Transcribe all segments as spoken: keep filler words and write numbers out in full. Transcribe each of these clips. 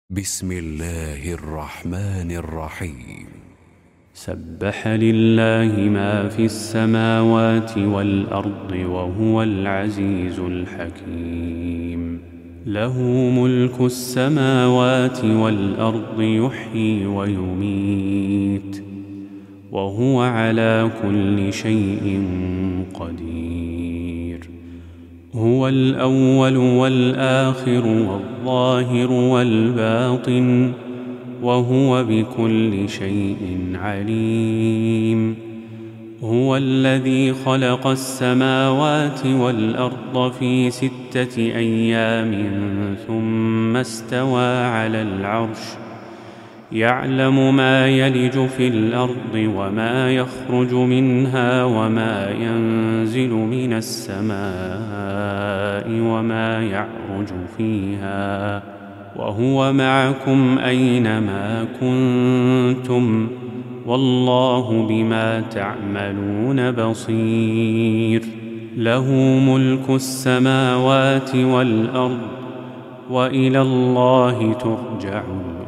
بسم الله الرحمن الرحيم. سبح لله ما في السماوات والأرض وهو العزيز الحكيم. له ملك السماوات والأرض يحيي ويميت وهو على كل شيء قدير. هو الأول والآخر والظاهر والباطن وهو بكل شيء عليم. هو الذي خلق السماوات والأرض في ستة أيام ثم استوى على العرش يعلم ما يلج في الأرض وما يخرج منها وما ينزل من السماء وما يعرج فيها وهو معكم أينما كنتم والله بما تعملون بصير. له ملك السماوات والأرض وإلى الله ترجع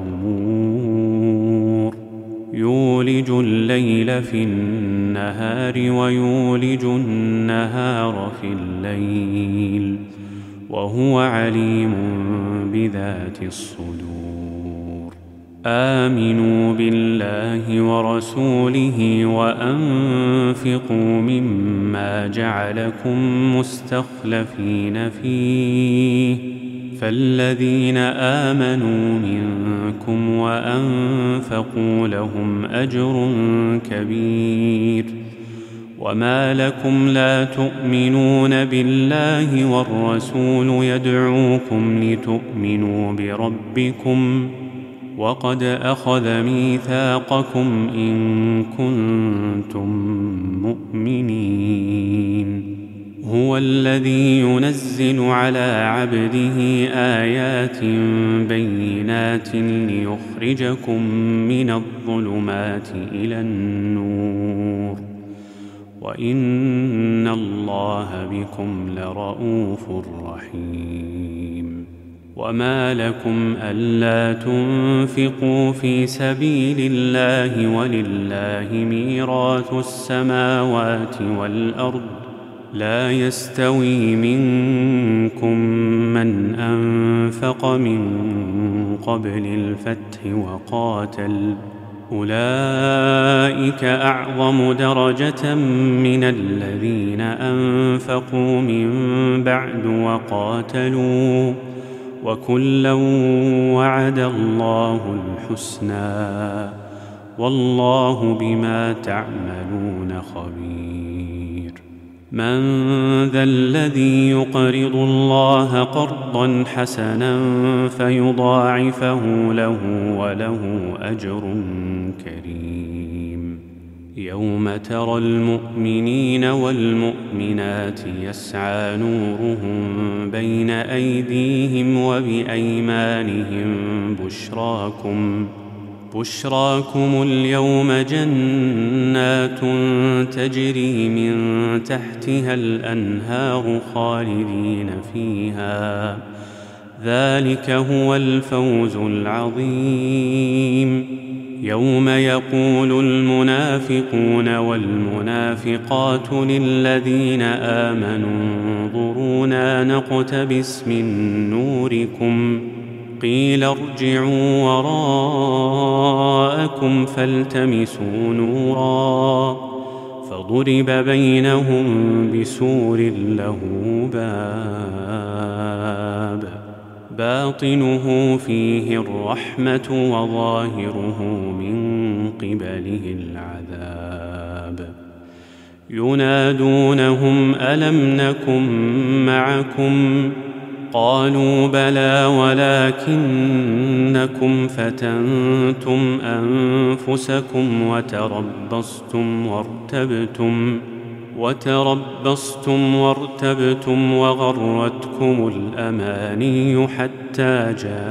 الأمور. يولج الليل في النهار ويولج النهار في الليل وهو عليم بذات الصدور. آمنوا بالله ورسوله وأنفقوا مما جعلكم مستخلفين فيه فالذين آمنوا منكم وأنفقوا لهم أجر كبير. وما لكم لا تؤمنون بالله والرسول يدعوكم لتؤمنوا بربكم وقد أخذ ميثاقكم إن كنتم مؤمنين. هو الذي ينزل على عبده آيات بينات ليخرجكم من الظلمات إلى النور وإن الله بكم لرءوف رحيم. وما لكم ألا تنفقوا في سبيل الله ولله ميراث السماوات والأرض لا يستوي منكم من أنفق من قبل الفتح وقاتل أولئك أعظم درجة من الذين أنفقوا من بعد وقاتلوا وكلا وعد الله الحسنى والله بما تعملون خبير. من ذا الذي يقرض الله قرضا حسنا فيضاعفه له وله أجر كريم. يوم ترى المؤمنين والمؤمنات يسعى نورهم بين أيديهم وبأيمانهم بشراكم بشراكم اليوم جنات تجري من تحتها الأنهار خالدين فيها ذلك هو الفوز العظيم. يوم يقول المنافقون والمنافقات للذين آمنوا انظرونا نقتبس من نوركم قيل ارجعوا وراءكم فالتمسوا نورا فضرب بينهم بسور له باب باطنه فيه الرحمة وظاهره من قبله العذاب. ينادونهم ألم نكن معكم قالوا بلى ولكنكم فتنتم أنفسكم وتربصتم وارتبتم وتربصتم وارتبتم وغرتكم الأماني حتى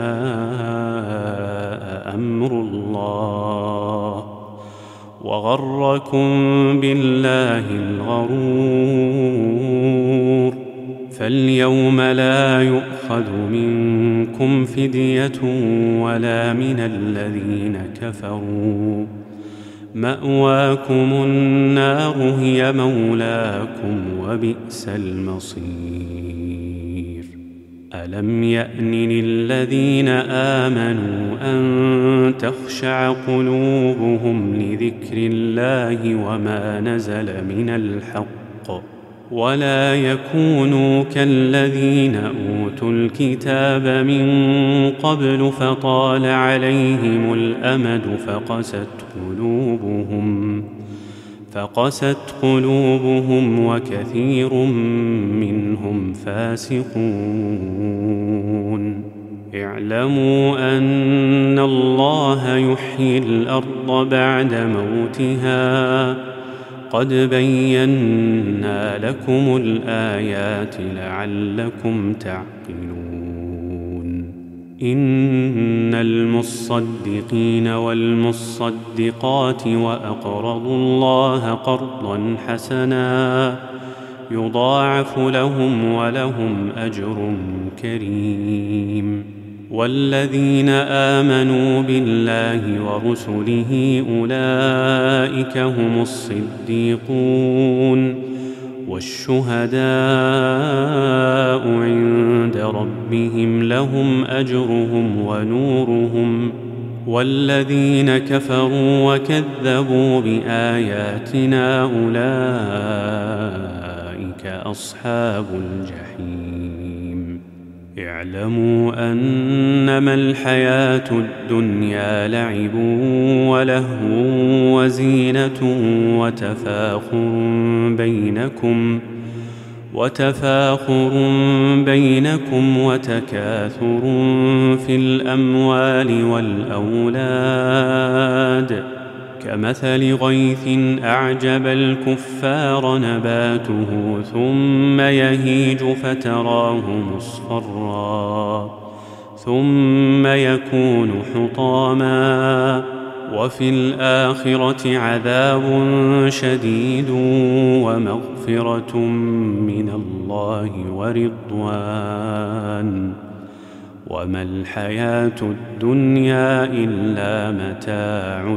جاء أمر الله وغركم بالله الغرور فاليوم لا يؤخذ منكم فدية ولا من الذين كفروا، مأواكم النار هي مولاكم وبئس المصير. ألم يأن للذين آمنوا أن تخشع قلوبهم لذكر الله وما نزل من الحق، ولا يكونوا كالذين أوتوا الكتاب من قبل فطال عليهم الأمد فقست قلوبهم فقست قلوبهم وكثير منهم فاسقون. اعلموا أن الله يحيي الأرض بعد موتها، قد بينا لكم الآيات لعلكم تعقلون. إن المصدقين والمصدقات وأقرضوا الله قرضا حسنا يضاعف لهم ولهم أجر كريم. والذين آمنوا بالله ورسله أولئك هم الصديقون والشهداء عند ربهم لهم أجرهم ونورهم. والذين كفروا وكذبوا بآياتنا أولئك أصحاب الجحيم. اعلموا أنما الحياة الدنيا لعب ولهو وزينة وتفاخر بينكم وتفاخر بينكم وتكاثر في الأموال والأولاد، كمثل غيث أعجب الكفار نباته ثم يهيج فتراه مصفرا ثم يكون حطاما، وفي الآخرة عذاب شديد ومغفرة من الله ورضوان، وما الحياة الدنيا إلا متاع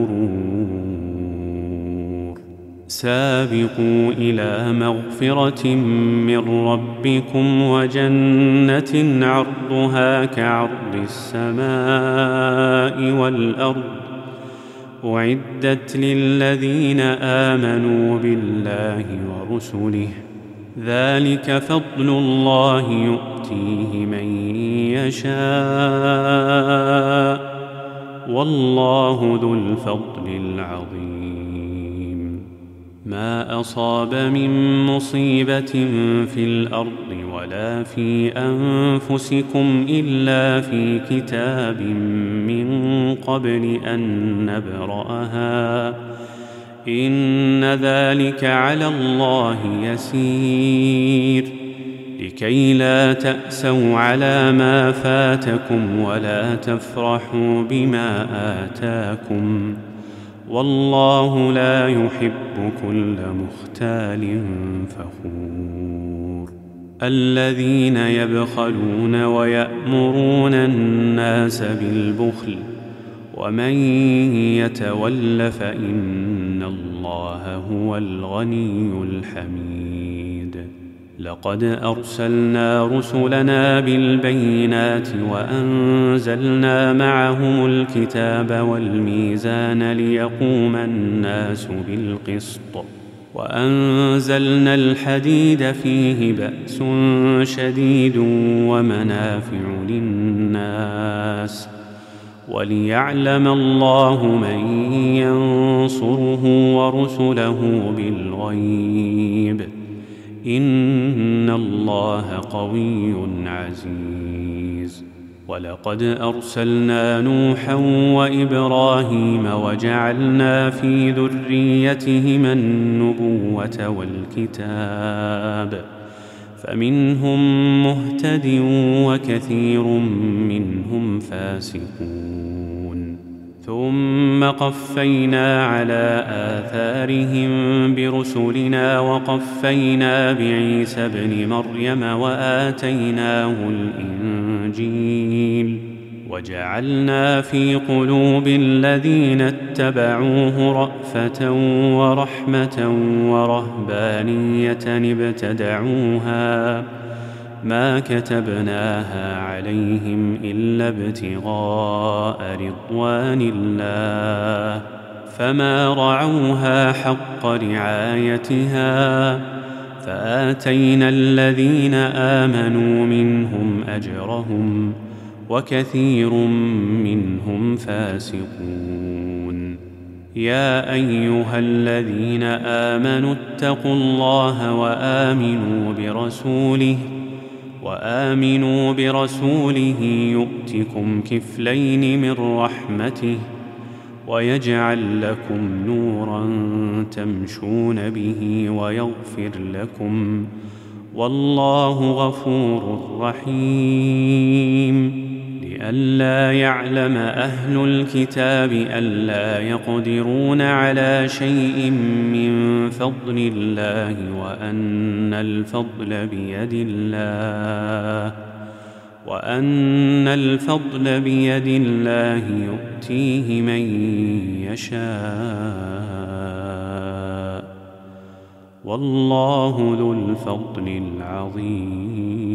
الغرور. سابقوا إلى مغفرة من ربكم وجنة عرضها كعرض السماء والأرض أعدت للذين آمنوا بالله ورسله، ذلك فضل الله يؤتيه من يشاء والله ذو الفضل العظيم. ما أصاب من مصيبة في الأرض ولا في أنفسكم إلا في كتاب من قبل أن نبرأها، إن ذلك على الله يسير، لكي لا تأسوا على ما فاتكم ولا تفرحوا بما آتاكم، والله لا يحب كل مختال فخور. الذين يبخلون ويأمرون الناس بالبخل ومن يتول فإن الله هو الغني الحميد. لقد أرسلنا رسلنا بالبينات وأنزلنا معهم الكتاب والميزان ليقوم الناس بالقسط، وأنزلنا الحديد فيه بأس شديد ومنافع للناس، وليعلم الله من ينصره ورسله بالغيب، إن الله قوي عزيز. ولقد أرسلنا نوحا وإبراهيم وجعلنا في ذريتهما النبوة والكتاب، فمنهم مهتد وكثير منهم فاسقون. ثم قفينا على آثارهم برسلنا وقفينا بعيسى ابن مريم وآتيناه الإنجيل وجعلنا في قلوب الذين اتبعوه رأفة ورحمة ورهبانية ابتدعوها ما كتبناها عليهم إلا ابتغاء رضوان الله فما رعوها حق رعايتها فآتينا الذين آمنوا منهم أجرهم وكثير منهم فاسقون. يا أيها الذين آمنوا اتقوا الله وآمنوا برسوله وآمنوا برسوله يؤتكم كفلين من رحمته ويجعل لكم نورا تمشون به ويغفر لكم والله غفور رحيم. لئلا يعلم أهل الكتاب ألا يقدرون على شيء من فضل الله وأن الفضل بيد الله وأن الفضل بيد الله يؤتيه من يشاء والله ذو الفضل العظيم.